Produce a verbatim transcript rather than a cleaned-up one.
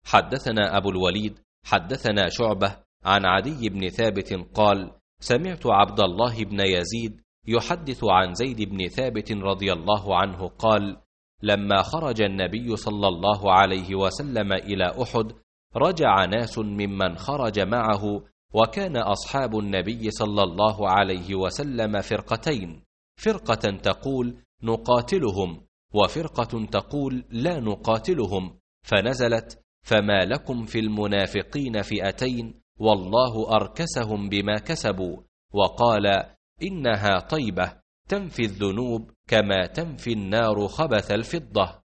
حدثنا أبو الوليد حدثنا شعبة عن عدي بن ثابت قال: سمعت عبد الله بن يزيد يحدث عن زيد بن ثابت رضي الله عنه قال: لما خرج النبي صلى الله عليه وسلم إلى أحد رجع ناس ممن خرج معه، وكان أصحاب النبي صلى الله عليه وسلم فرقتين، فرقة تقول نقاتلهم وفرقة تقول لا نقاتلهم، فنزلت: فما لكم في المنافقين فئتين والله أركسهم بما كسبوا، وقال: إنها طيبة تنفي الذنوب كما تنفي النار خبث الفضة.